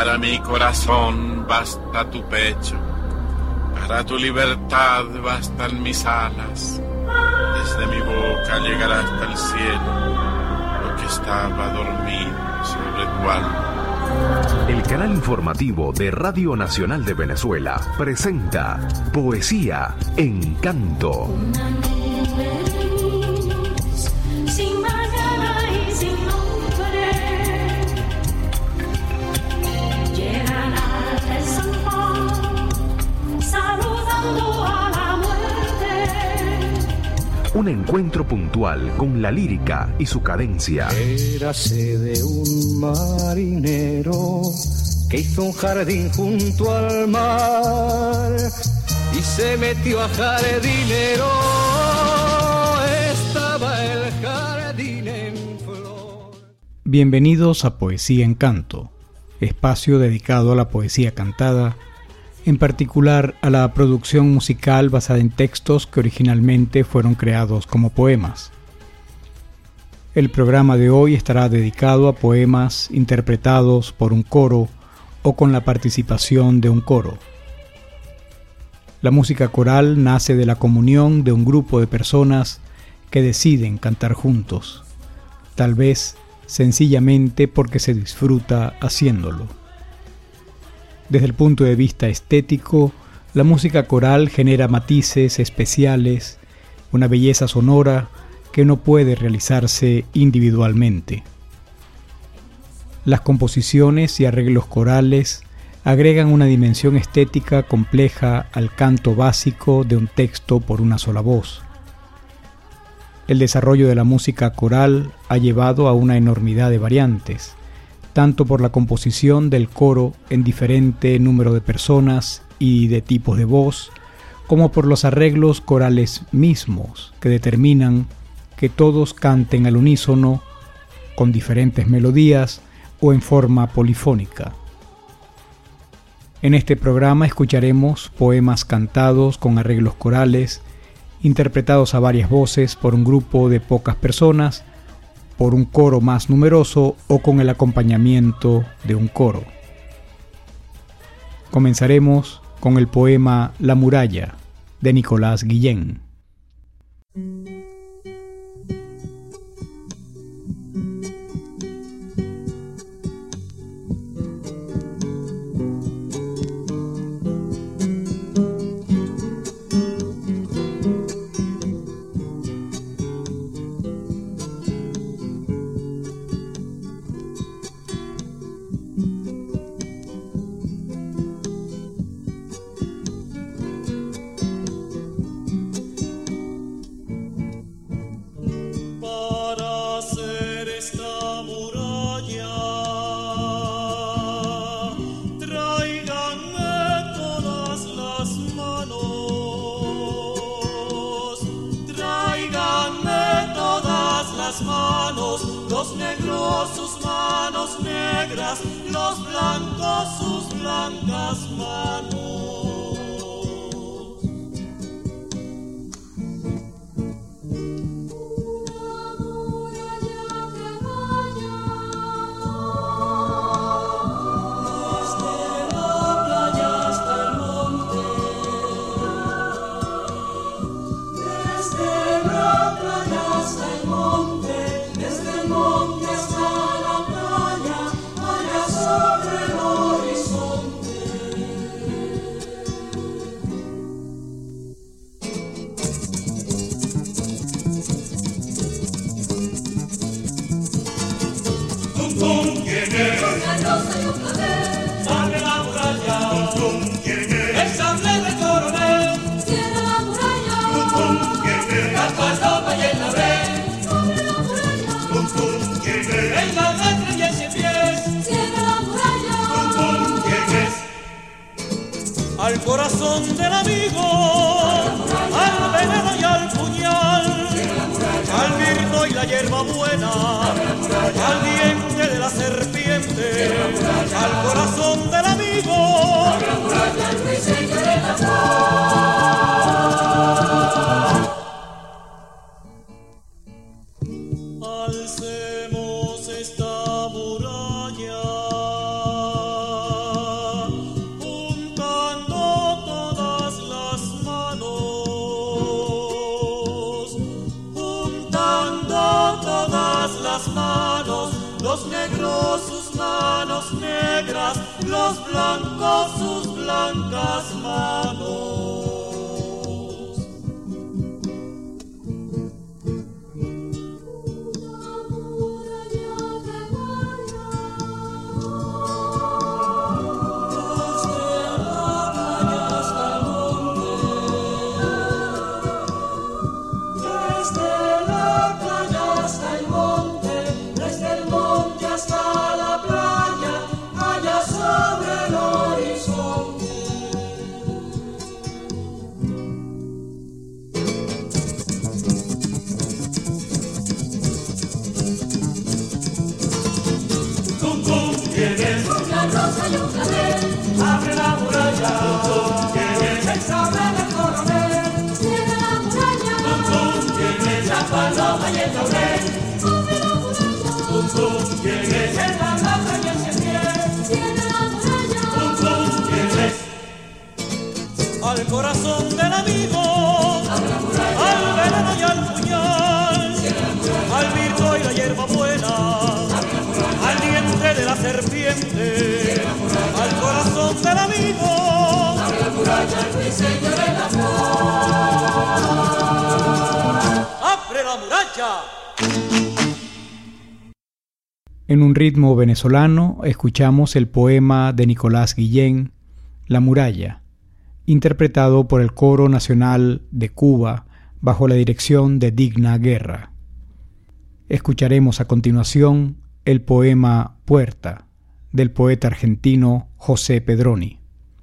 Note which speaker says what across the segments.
Speaker 1: Para mi corazón basta tu pecho, para tu libertad bastan mis alas. Desde mi boca llegará hasta el cielo lo que estaba dormido sobre tu alma.
Speaker 2: El canal informativo de Radio Nacional de Venezuela presenta Poesía en Canto. Un encuentro puntual con la lírica y su cadencia.
Speaker 3: Érase de un marinero que hizo un jardín junto al mar y se metió a jardinero. Estaba el jardín en flor.
Speaker 4: Bienvenidos a Poesía en Canto, espacio dedicado a la poesía cantada, en particular a la producción musical basada en textos que originalmente fueron creados como poemas. El programa de hoy estará dedicado a poemas interpretados por un coro o con la participación de un coro. La música coral nace de la comunión de un grupo de personas que deciden cantar juntos, tal vez sencillamente porque se disfruta haciéndolo. Desde el punto de vista estético, la música coral genera matices especiales, una belleza sonora que no puede realizarse individualmente. Las composiciones y arreglos corales agregan una dimensión estética compleja al canto básico de un texto por una sola voz. El desarrollo de la música coral ha llevado a una enormidad de variantes, tanto por la composición del coro en diferente número de personas y de tipos de voz, como por los arreglos corales mismos que determinan que todos canten al unísono, con diferentes melodías o en forma polifónica. En este programa escucharemos poemas cantados con arreglos corales, interpretados a varias voces por un grupo de pocas personas, por un coro más numeroso o con el acompañamiento de un coro. Comenzaremos con el poema La muralla, de Nicolás Guillén.
Speaker 5: Los negros sus manos negras, los blancos sus blancas manos. Al corazón del amigo, al veneno y al puñal, al virto y la hierba buena, al diente de la serpiente, al corazón del amigo, al ruiseñor de la flor. Alcemos esta muralla los blancos sus blancas manos.
Speaker 6: Abre la muralla, ¿quién es? El sable del coronel. Cierra la muralla, ¿quién es? La paloma y el laurel. Abre la muralla, ¿quién es? El garrafo y el cien-pies. Cierra la muralla, ¿quién es?
Speaker 5: Al corazón del amigo, al veneno y al puñal, al virgo y la hierba buena, al diente de la serpiente, al corazón del amigo.
Speaker 6: Abre la muralla, el ruiseñor en la flor.
Speaker 5: ¡Abre la muralla!
Speaker 4: En un ritmo venezolano escuchamos el poema de Nicolás Guillén, La muralla, interpretado por el Coro Nacional de Cuba bajo la dirección de Digna Guerra. Escucharemos a continuación el poema Puerta, del poeta argentino José Pedroni.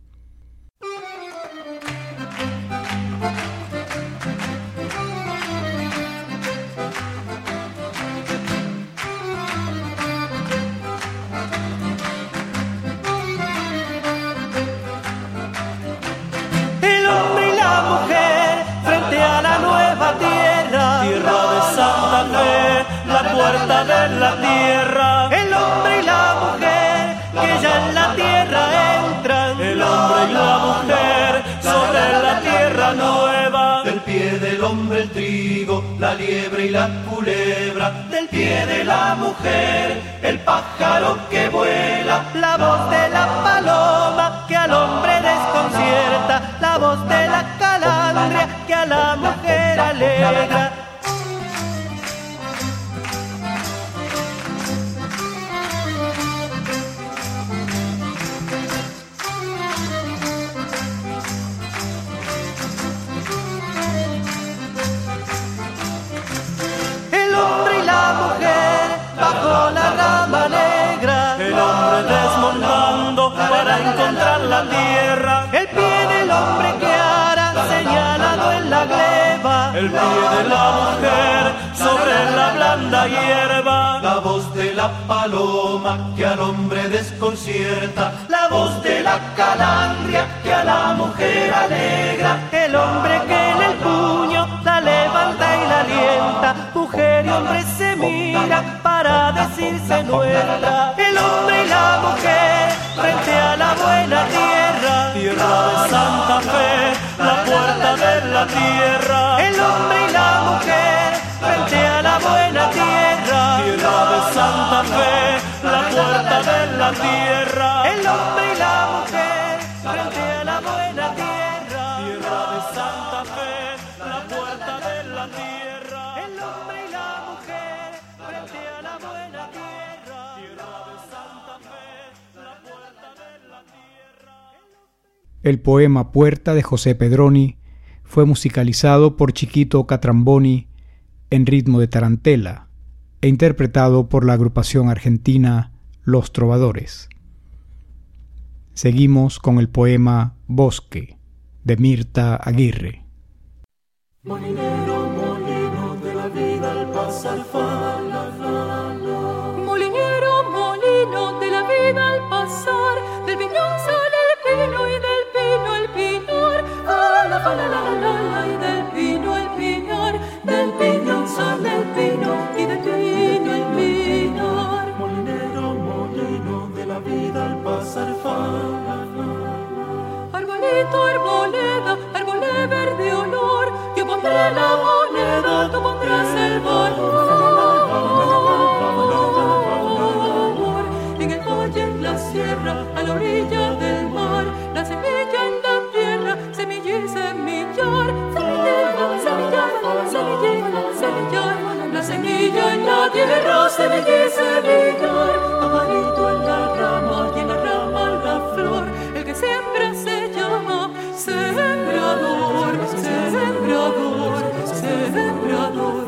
Speaker 7: El hombre y la mujer frente a la nueva tierra, tierra de Santa Fe, la puerta de la tierra. El hombre y la mujer que ya en la tierra entran. El hombre y la mujer sobre la tierra nueva.
Speaker 8: Del pie del hombre el trigo, la liebre y la culebra. Del pie de la mujer el pájaro que vuela.
Speaker 7: La voz de la paloma que al hombre desconcierta. La voz de la calandria que a la mujer alegra. El hombre y la mujer bajo la rama negra. El hombre desmontando para encontrar la tierra. El pie del hombre que ara señalado en la gleba. El pie de la mujer sobre la blanda hierba.
Speaker 8: La voz de la paloma que al hombre desconcierta. La voz de la calandria que a la mujer alegra.
Speaker 7: El hombre que en el puño la levanta y la alienta. Mujer y hombre se mira para decirse nuestra. El hombre y la mujer frente a la buena tierra.
Speaker 6: Tierra de Santa Fe, la puerta de la tierra.
Speaker 7: El hombre y la mujer frente a la buena tierra.
Speaker 6: Tierra de Santa Fe, la puerta de la tierra.
Speaker 7: El hombre y la mujer frente a la buena tierra.
Speaker 6: Tierra de Santa Fe, la puerta de la tierra.
Speaker 7: El hombre y la mujer frente a la buena tierra.
Speaker 6: Tierra de Santa Fe, la puerta de la tierra.
Speaker 4: El poema Puerta de José Pedroni fue musicalizado por Chiquito Catramboni en ritmo de tarantela e interpretado por la agrupación argentina Los Trovadores. Seguimos con el poema Bosque de Mirta Aguirre.
Speaker 6: Molinero, molino de la vida al pasar fala, fala.
Speaker 9: Molinero, molino de la vida al pasar, del piñón sale el pino y del pino el pinar. Fala, fala, la, la, la, y del pino el pinar. Del piñón sale el pino y del pino el pinar.
Speaker 6: Molinero, molino de la vida al pasar fala, fala.
Speaker 9: Arbolito, arboleda, arbolé verde olor. Yo pondré la moneda, tú pondrás el valor. tierra semilla y semillar, pajarito en la rama y en la rama la flor, el que siembra se llama sembrador, sembrador, sembrador.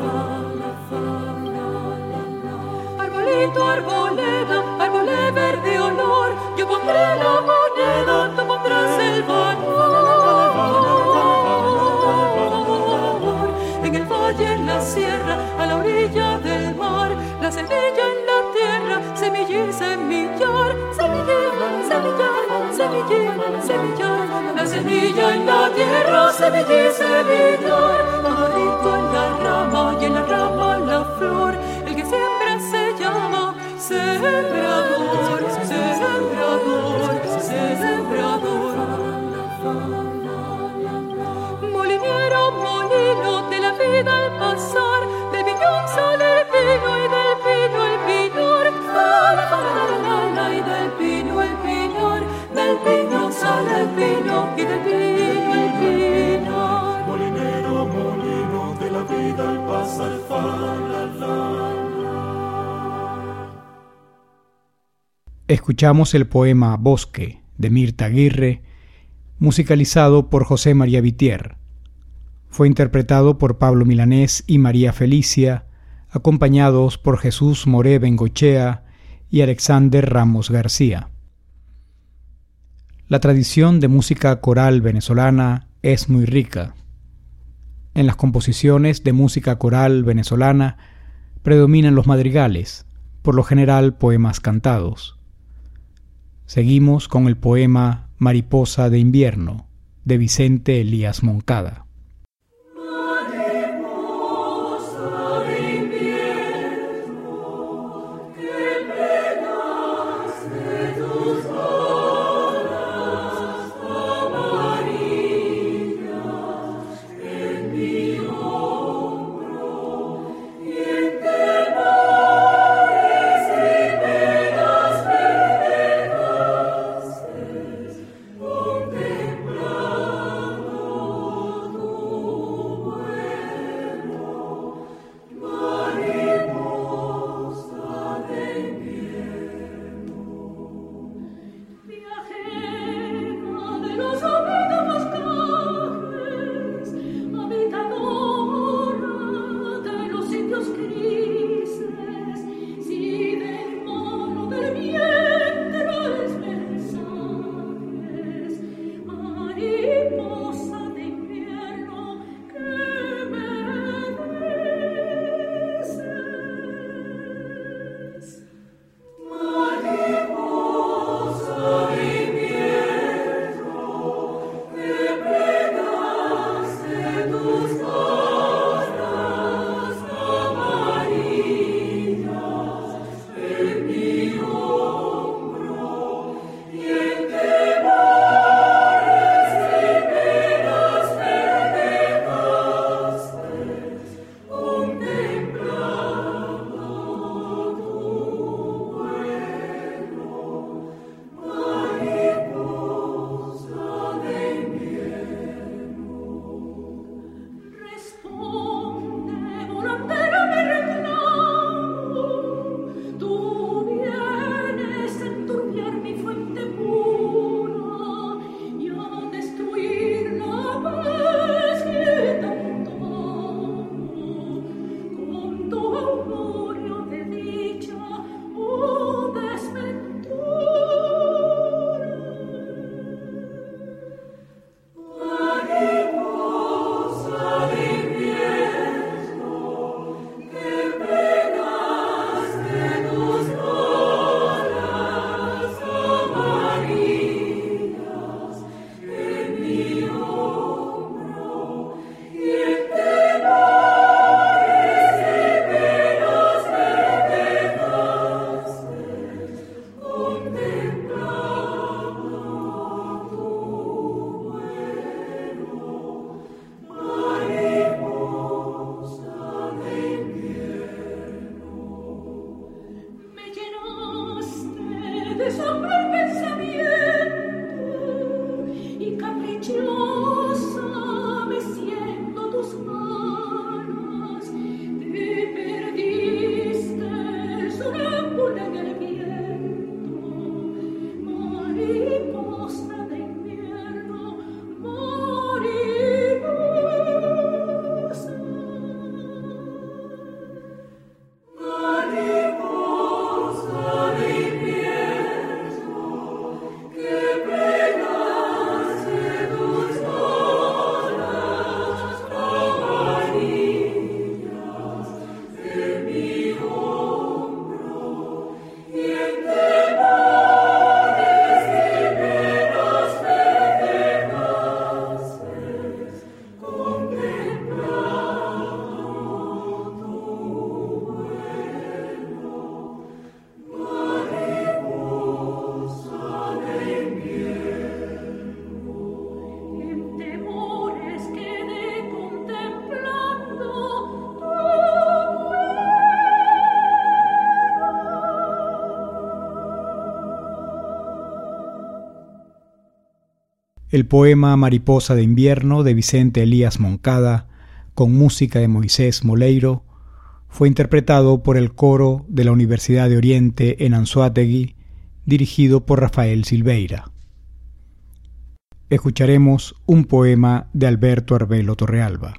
Speaker 9: Arbolito, arboleda, arbolé verde olor, yo pondré la moneda, tú pondrás el valor. En el valle, en la sierra, a la orilla del mar, la semilla en la tierra, semilla y semillar, semillar, semillar, semillar, semillar. La semilla en la tierra, semilla y semillar, pajarito en la rama y en la rama la flor, el que siembra se llama sembrador, sembrador, sembrador. Molinero, molino de la vida al pasar, del viñón sale el vino y del vino el pinar, y del vino el pinar, del vino sale el vino y del vino el pinar.
Speaker 8: Molinero, molino de la vida al pasar,
Speaker 4: Escuchamos el poema Bosque de Mirta Aguirre, musicalizado por José María Vitier. Fue interpretado por Pablo Milanés y María Felicia, acompañados por Jesús Moré Bengochea y Alexander Ramos García. La tradición de música coral venezolana es muy rica. En las composiciones de música coral venezolana predominan los madrigales, por lo general poemas cantados. Seguimos con el poema Mariposa de invierno, de Vicente Elías Moncada.
Speaker 9: Contemplando
Speaker 4: el poema Mariposa de invierno de Vicente Elías Moncada, con música de Moisés Moleiro, fue interpretado por el coro de la Universidad de Oriente en Anzoátegui, dirigido por Rafael Silveira. Escucharemos un poema de Alberto Arbelo Torrealba.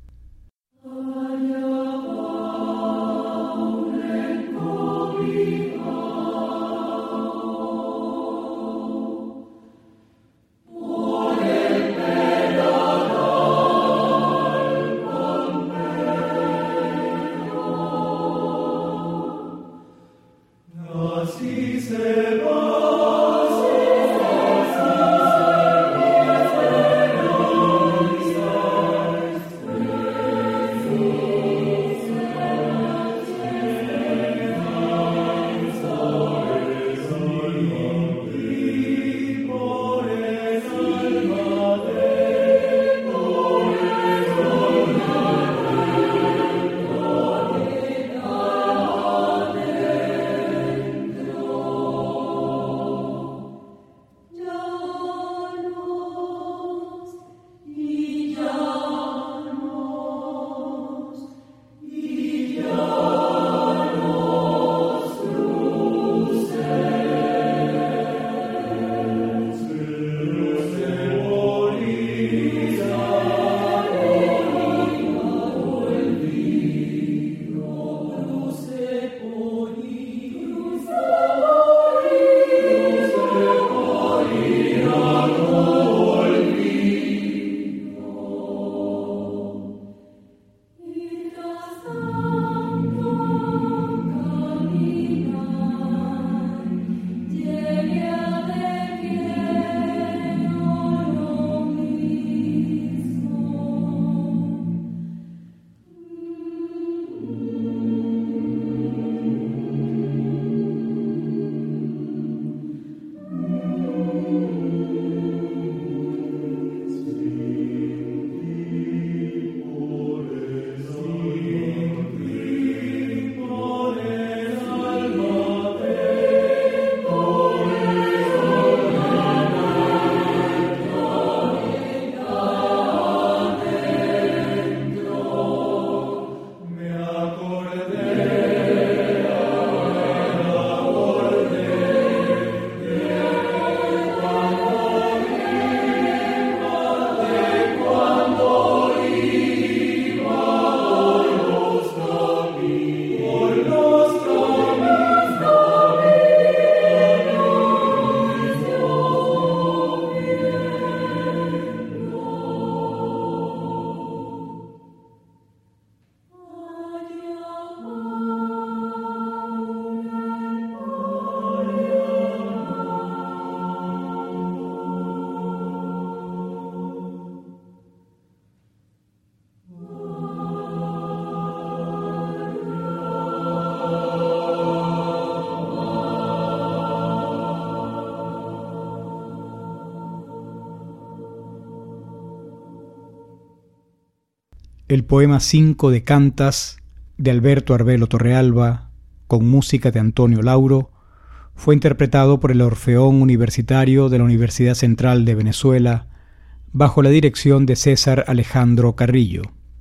Speaker 4: El poema 5 de Cantas de Alberto Arbelo Torrealba, con música de Antonio Lauro, fue interpretado por el Orfeón Universitario de la Universidad Central de Venezuela, bajo la dirección de César Alejandro Carrillo.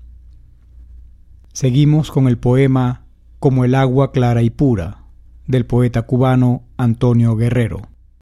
Speaker 4: Seguimos con el poema Como el agua clara y pura, del poeta cubano Antonio Guerrero.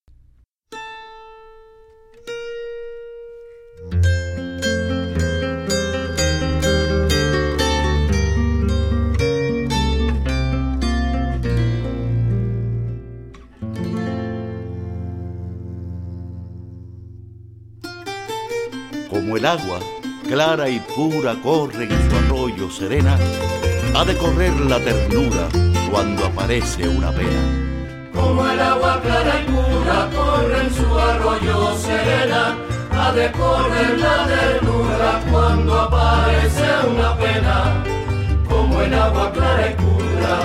Speaker 10: Como el agua clara y pura corre en su arroyo serena, ha de correr la ternura cuando aparece una pena.
Speaker 8: Como el agua clara y pura corre en su arroyo serena, ha de correr la ternura cuando aparece una pena. Como el agua clara y pura.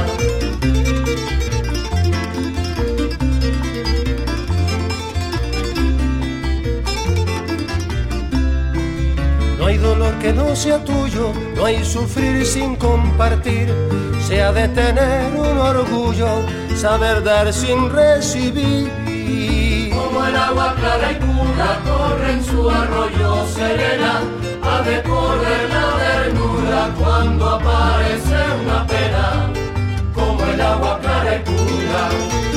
Speaker 8: No hay dolor que no sea tuyo, no hay sufrir sin compartir. Se ha de tener un orgullo, saber dar sin recibir. Como el agua clara y pura corre en su arroyo serena, ha de correr la ternura cuando aparece una pena, como el agua clara y pura.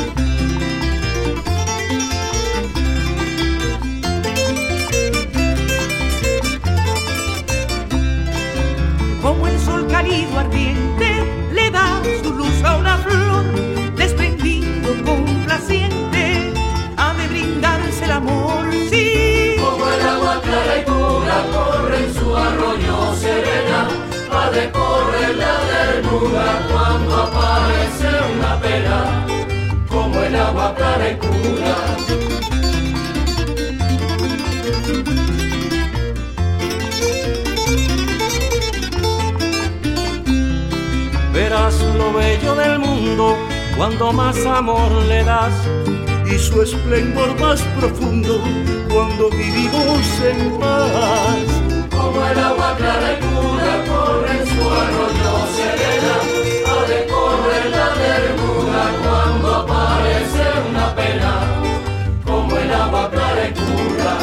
Speaker 11: Como el sol cálido ardiente le da su luz a una flor, desprendido, complaciente, ha de brindarse el amor, sí.
Speaker 8: Como el agua clara y pura corre en su arroyo serena, ha de correr la ternura cuando aparece una pena, como el agua clara y pura.
Speaker 7: Verás lo bello del mundo cuando más amor le das,
Speaker 10: y su esplendor más profundo cuando vivimos en paz.
Speaker 8: Como el agua clara y pura corre en su arroyo serena, ha de correr la ternura cuando aparece una pena, como el agua clara y pura.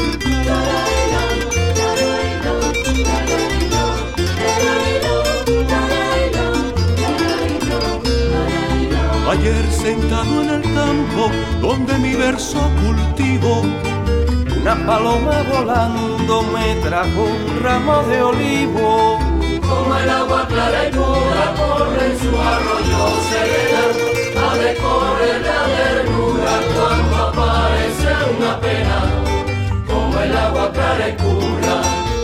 Speaker 7: Ayer sentado en el campo donde mi verso cultivo, una paloma volando me trajo un ramo de olivo.
Speaker 8: Como el agua clara y pura corre en su arroyo serena, ha de correr la ternura cuando aparece una pena, como el agua clara y pura.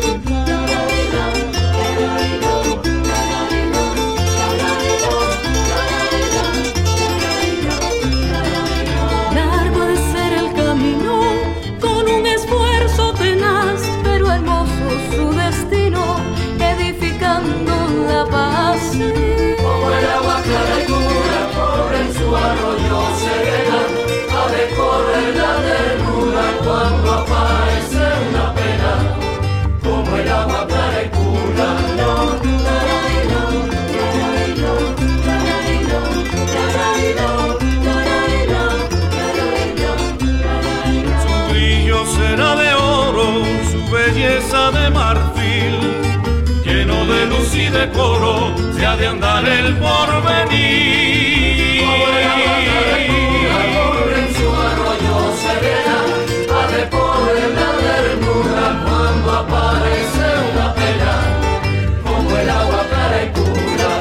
Speaker 8: Como el agua clara y pura corre en su arroyo serena, ha de correr la ternura cuando aparece una pena, como el agua clara y pura.
Speaker 7: Su brillo será de oro, su belleza de marfil, lleno de luz y decoro, se ha de andar el porvenir.
Speaker 8: Como el agua clara y pura corre en su arroyo serena, ha de correr la ternura cuando aparece una pena, como el agua clara y pura.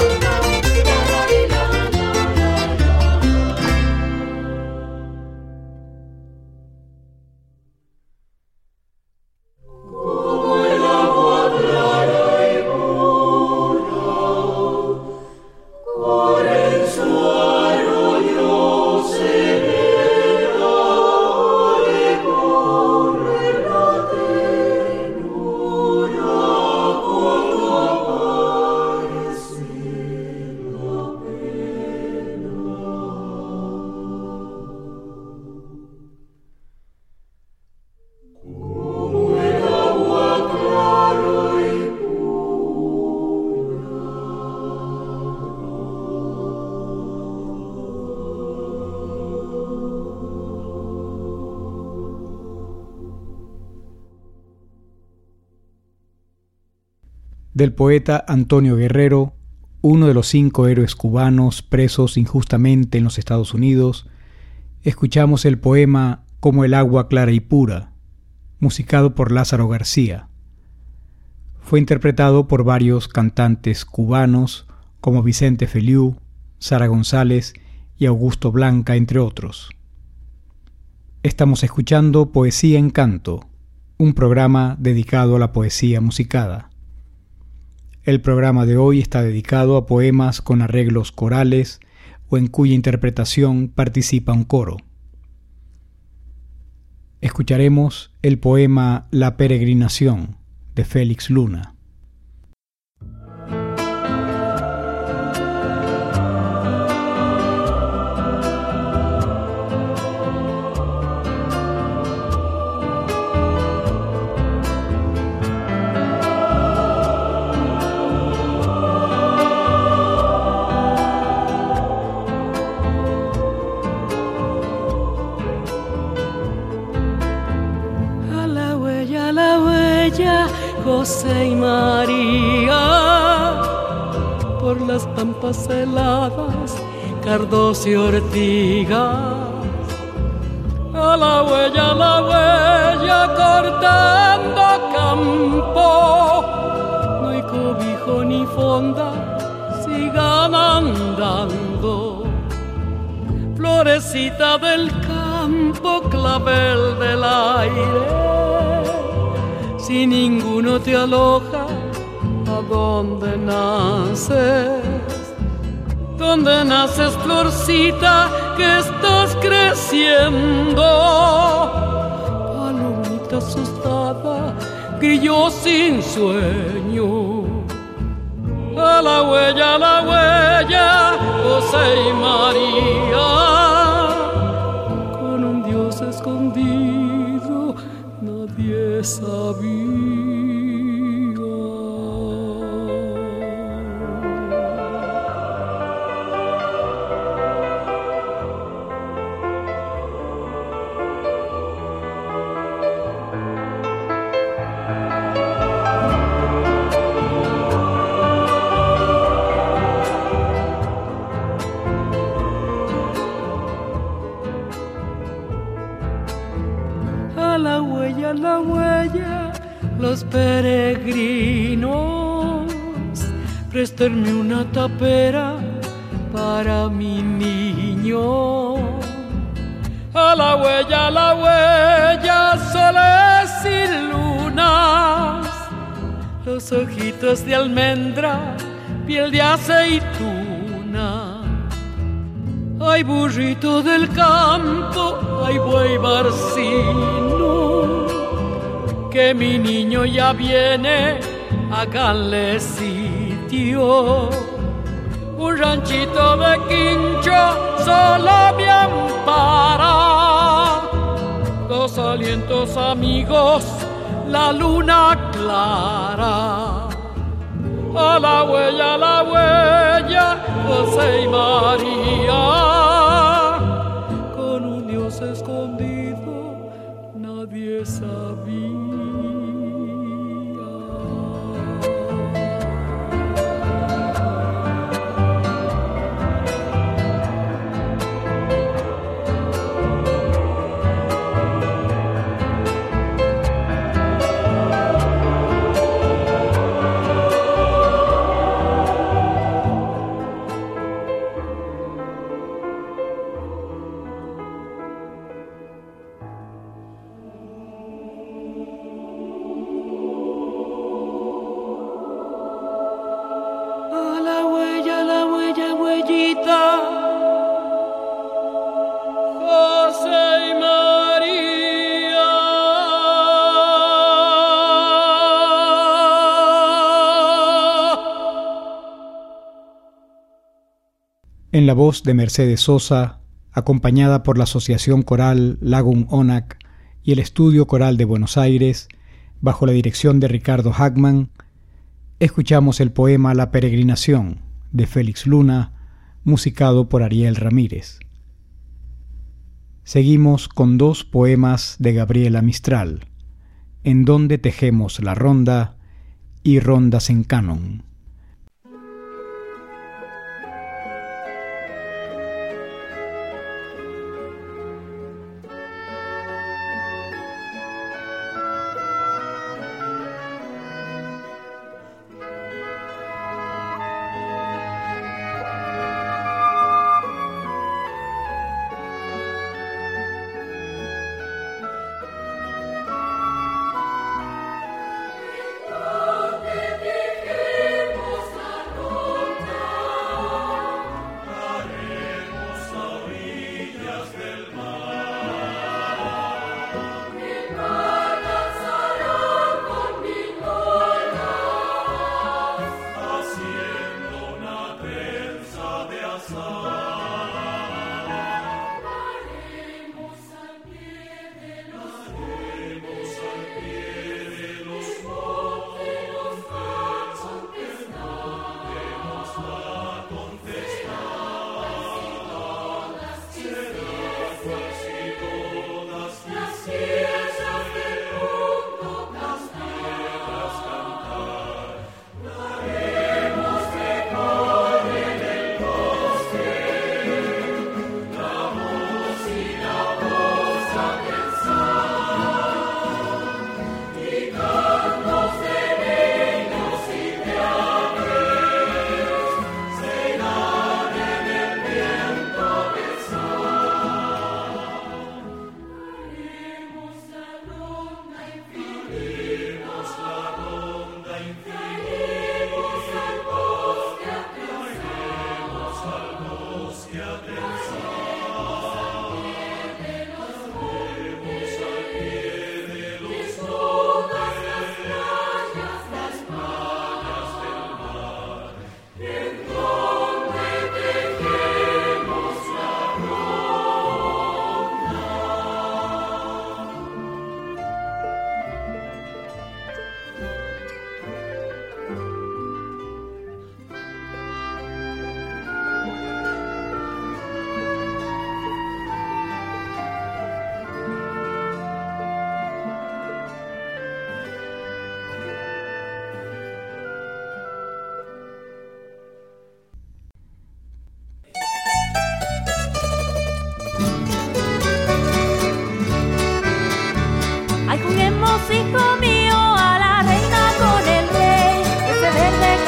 Speaker 4: Del poeta Antonio Guerrero, uno de los 5 héroes cubanos presos injustamente en los Estados Unidos, escuchamos el poema Como el agua clara y pura, musicado por Lázaro García. Fue interpretado por varios cantantes cubanos como Vicente Feliú, Sara González y Augusto Blanca, entre otros. Estamos escuchando Poesía en Canto, un programa dedicado a la poesía musicada. El programa de hoy está dedicado a poemas con arreglos corales o en cuya interpretación participa un coro. Escucharemos el poema La Peregrinación, de Félix Luna.
Speaker 12: las pampas heladas, cardos y ortigas. A la huella, cortando campo. No hay cobijo ni fonda, sigan andando. Florecita del campo, clavel del aire. Si ninguno te aloja, ¿a dónde naces? ¿Dónde naces, florcita, que estás creciendo? Palomita asustada, grillo sin sueño. A la huella, José y María, con un Dios escondido, nadie sabía. La huella, los peregrinos, préstenme una tapera para mi niño. A la huella, soles y lunas, los ojitos de almendra, piel de aceituna. Ay, burrito del campo, ay, buey barcino, que mi niño ya viene, háganle sitio. Un ranchito de quincho solo me ampara. Dos alientos amigos, la luna clara. A la huella, José y María, con un Dios escondido, nadie sabía.
Speaker 4: En la voz de Mercedes Sosa, acompañada por la Asociación Coral Lagum Onac y el Estudio Coral de Buenos Aires, bajo la dirección de Ricardo Hackman, escuchamos el poema La Peregrinación, de Félix Luna, musicado por Ariel Ramírez. Seguimos con dos poemas de Gabriela Mistral, En donde tejemos la ronda y Rondas en Canon.
Speaker 6: Donde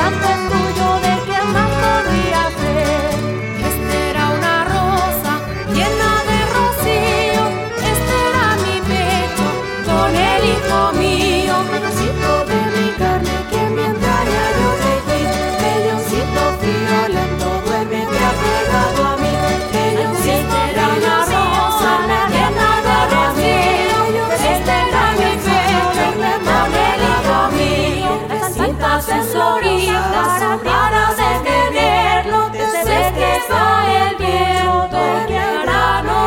Speaker 9: campo es tuyo, ¿de quién más podría ser? Esta era una rosa llena de rocío, este era mi pecho con el hijo mío. Pedacito de mi carne que en mi entraña yo te di, pelloncito friolento, duérmete apegado a mí. Pelloncito era una rosa llena de rocío, este era mi pecho con el hijo mío. Tantas floritas para detenerlo, desde que está el viento que hará no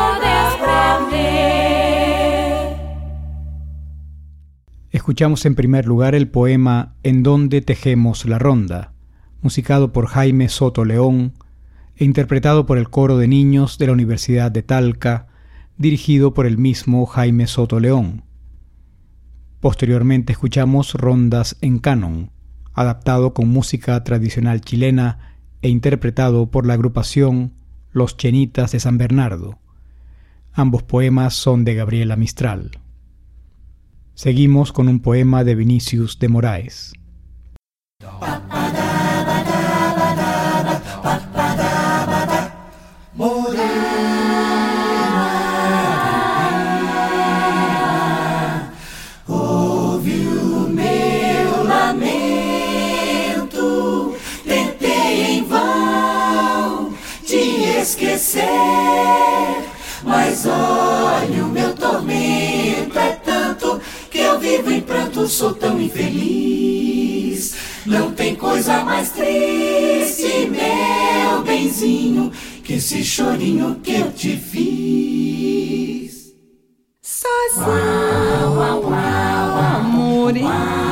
Speaker 9: desprender.
Speaker 4: Escuchamos en primer lugar el poema En donde tejemos la ronda, musicado por Jaime Soto León e interpretado por el coro de niños de la Universidad de Talca, dirigido por el mismo Jaime Soto León. Posteriormente escuchamos Rondas en Canon, adaptado con música tradicional chilena e interpretado por la agrupación Los Chenitas de San Bernardo. Ambos poemas son de Gabriela Mistral. Seguimos con un poema de Vinicius de Moraes.
Speaker 8: Ouve o meu lamento, tentei em vão te esquecer, mas olha, o meu tormento é tanto que eu vivo em pranto, sou tão infeliz. Não tem coisa mais triste, meu benzinho, que esse chorinho que eu te fiz.
Speaker 11: Sozinho, amoreno,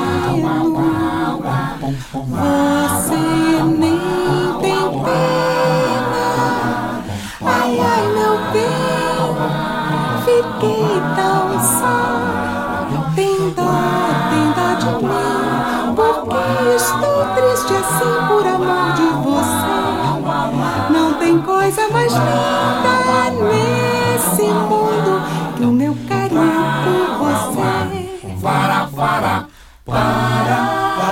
Speaker 11: você nem tem pena. Ai, ai, meu bem, fiquei tão só. Tem dó de mim, porque estou triste assim por amor de você. Não tem coisa mais linda nesse mundo que o meu carinho por você.
Speaker 8: Para, para, para.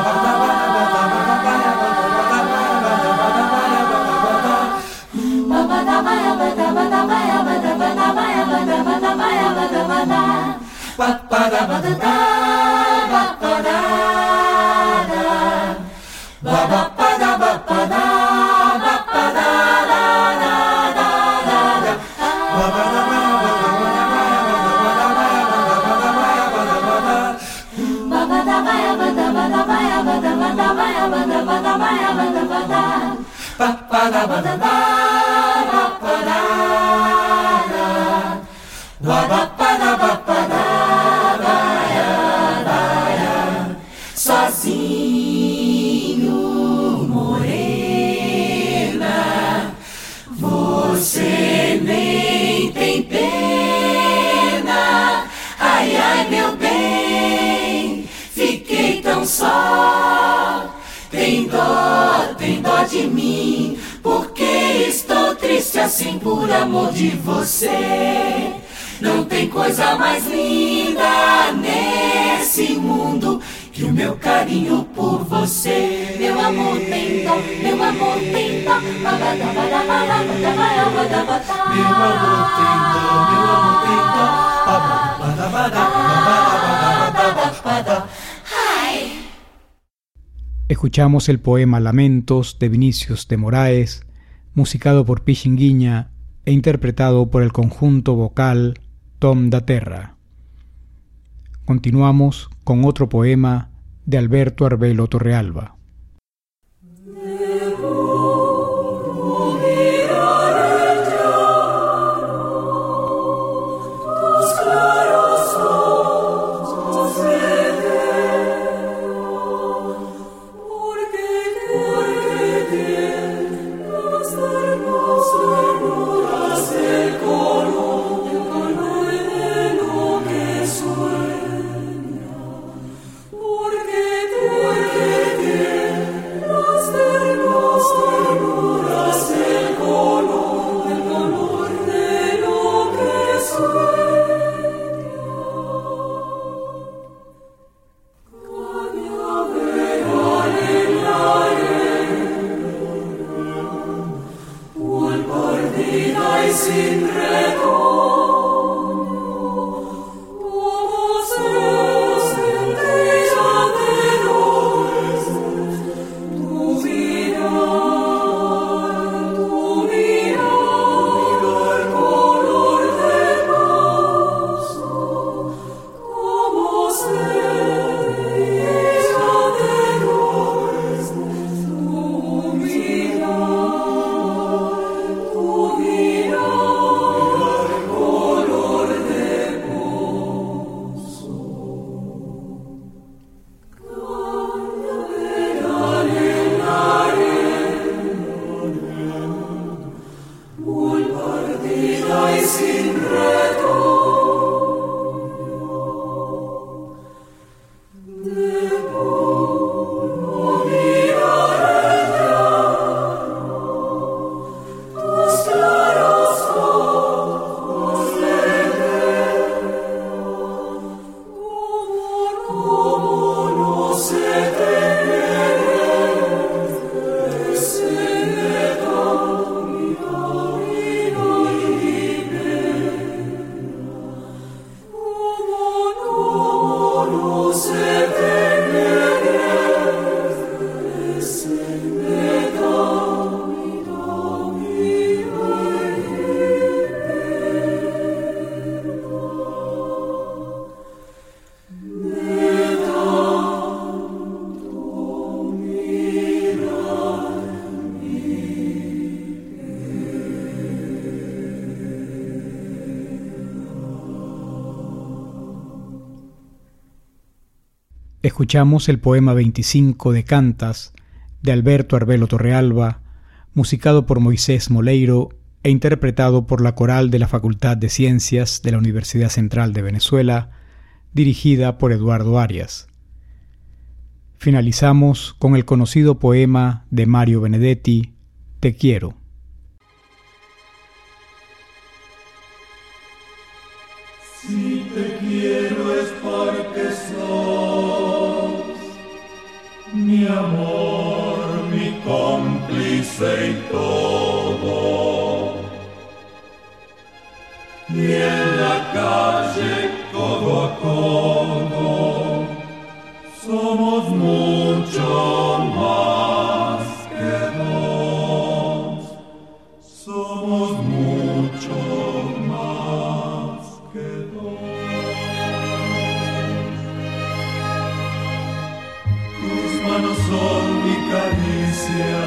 Speaker 8: Sozinho, morena, você nem tem pena. Ai, ai, meu bem, fiquei tão só. Tem dó de mim, porque estou triste assim por amor de você. Não tem coisa mais linda nesse mundo que o meu carinho por você. Meu amor tem dó, meu amor tem dó. Meu amor tem dó.
Speaker 4: Escuchamos el poema Lamentos de Vinicius de Moraes, musicado por Pixinguinha e interpretado por el conjunto vocal Tom da Terra. Continuamos con otro poema de Alberto Arbelo Torrealba.
Speaker 8: Porque
Speaker 4: Escuchamos el poema 25 de Cantas de Alberto Arbelo Torrealba, musicado por Moisés Moleiro e interpretado por la coral de la Facultad de Ciencias de la Universidad Central de Venezuela, dirigida por Eduardo Arias. Finalizamos con el conocido poema de Mario Benedetti, Te quiero.
Speaker 8: Si te quiero es porque sos mi amor, mi cómplice y todo. Y en la calle codo a codo somos mucho más que dos. Somos mucho más que dos. Tus manos son mi caricia,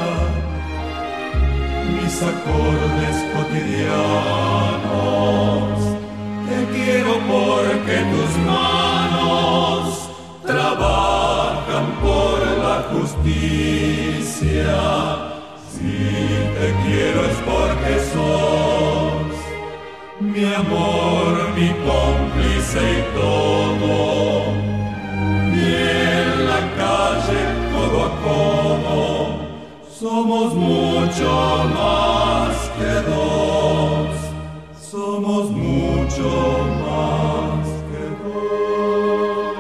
Speaker 8: mis acordes cotidianos. Te quiero porque tus manos trabajan por la justicia. Si te quiero es porque sos mi amor, mi cómplice y todo. Y en la calle codo a codo somos mucho más que dos. Somos mucho más que dos.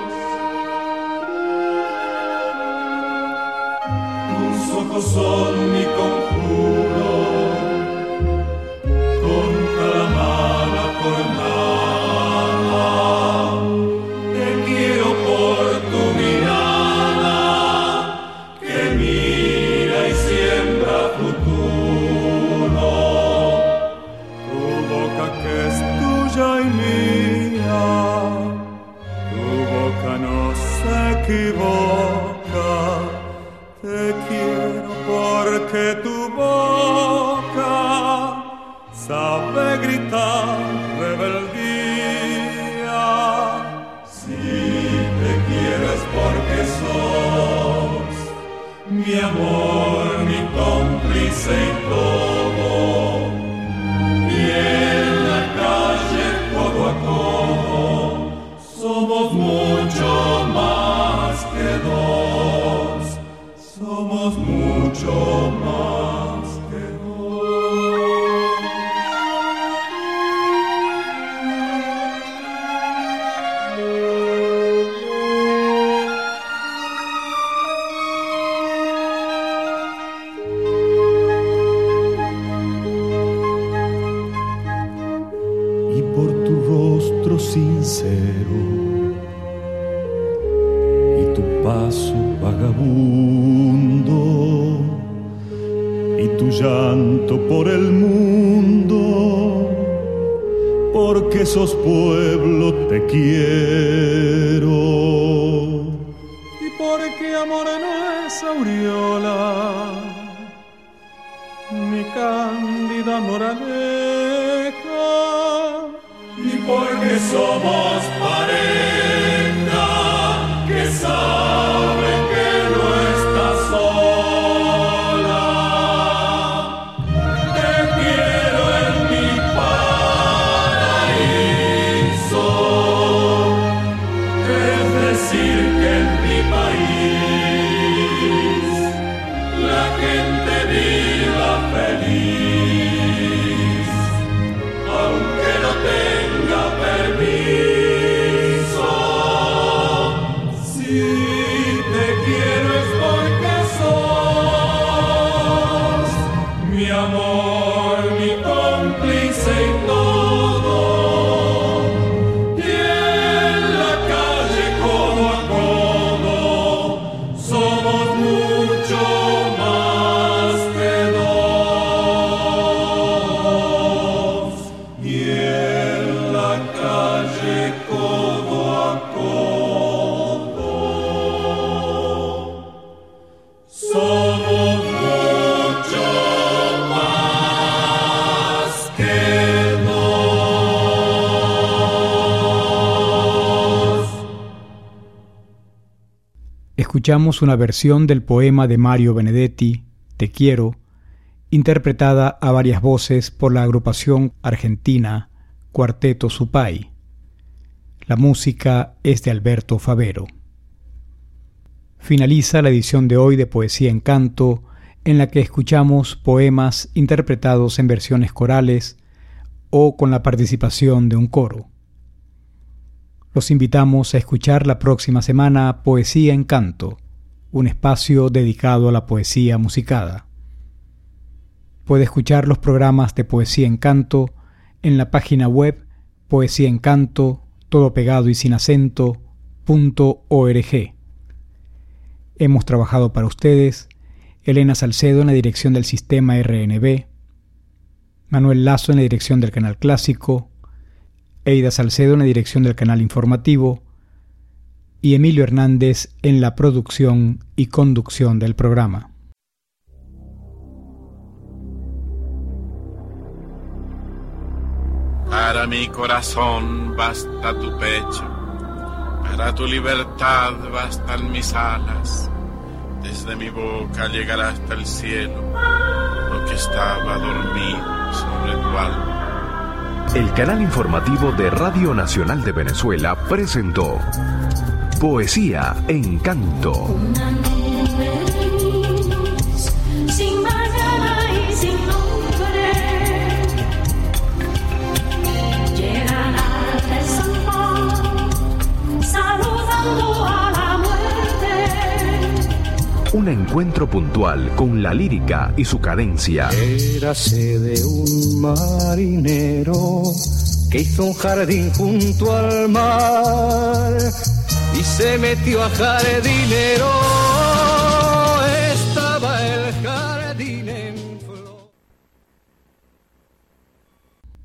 Speaker 8: Tus ojos son mi conjuro, contra la mala jornada. Te quiero por tu mirada, que mira y siembra futuro. Tu boca que es tuya y mía, tu boca no se equivoca. Te quiero porque tu boca sabe gritar rebeldía. Si te quiero es porque sos mi amor, mi cómplice y todo. Y en la calle codo a codo somos mucho más que dos. Somos mucho más que dos.
Speaker 13: Y por tu rostro sincero y tu paso vagabundo y tu llanto por el mundo, porque sos pueblo te quiero.
Speaker 8: Y porque amor no es aureola, mi cándida moraleja. Y porque somos pareja que sabe que no estás sola. Te quiero en mi paraíso, es decir que en mi país la gente viva feliz, aunque no tenga permiso.
Speaker 4: escuchamos una versión del poema de Mario Benedetti, Te quiero, interpretada a varias voces por la agrupación argentina Cuarteto Supay. La música es de Alberto Favero. Finaliza la edición de hoy de Poesía en Canto, en la que escuchamos poemas interpretados en versiones corales o con la participación de un coro. Los invitamos a escuchar la próxima semana Poesía en Canto, un espacio dedicado a la poesía musicada. Puede escuchar los programas de Poesía en Canto en la página web poesíaencanto, todo pegado y sin acento, .org. Hemos trabajado para ustedes Elena Salcedo en la dirección del sistema RNB, Manuel Lazo en la dirección del canal clásico, Eida Salcedo en la dirección del canal informativo y Emilio Hernández en la producción y conducción del programa.
Speaker 1: Para mi corazón basta tu pecho, para tu libertad bastan mis alas. Desde mi boca llegará hasta el cielo lo que estaba dormido sobre tu alma.
Speaker 2: El canal informativo de Radio Nacional de Venezuela presentó Poesía en Canto.
Speaker 6: Sin mañana y sin nombre, llegan al San Juan, saludando a la muerte.
Speaker 2: Un encuentro puntual con la lírica y su cadencia.
Speaker 3: Érase de un marinero que hizo un jardín junto al mar y se metió a jardinero.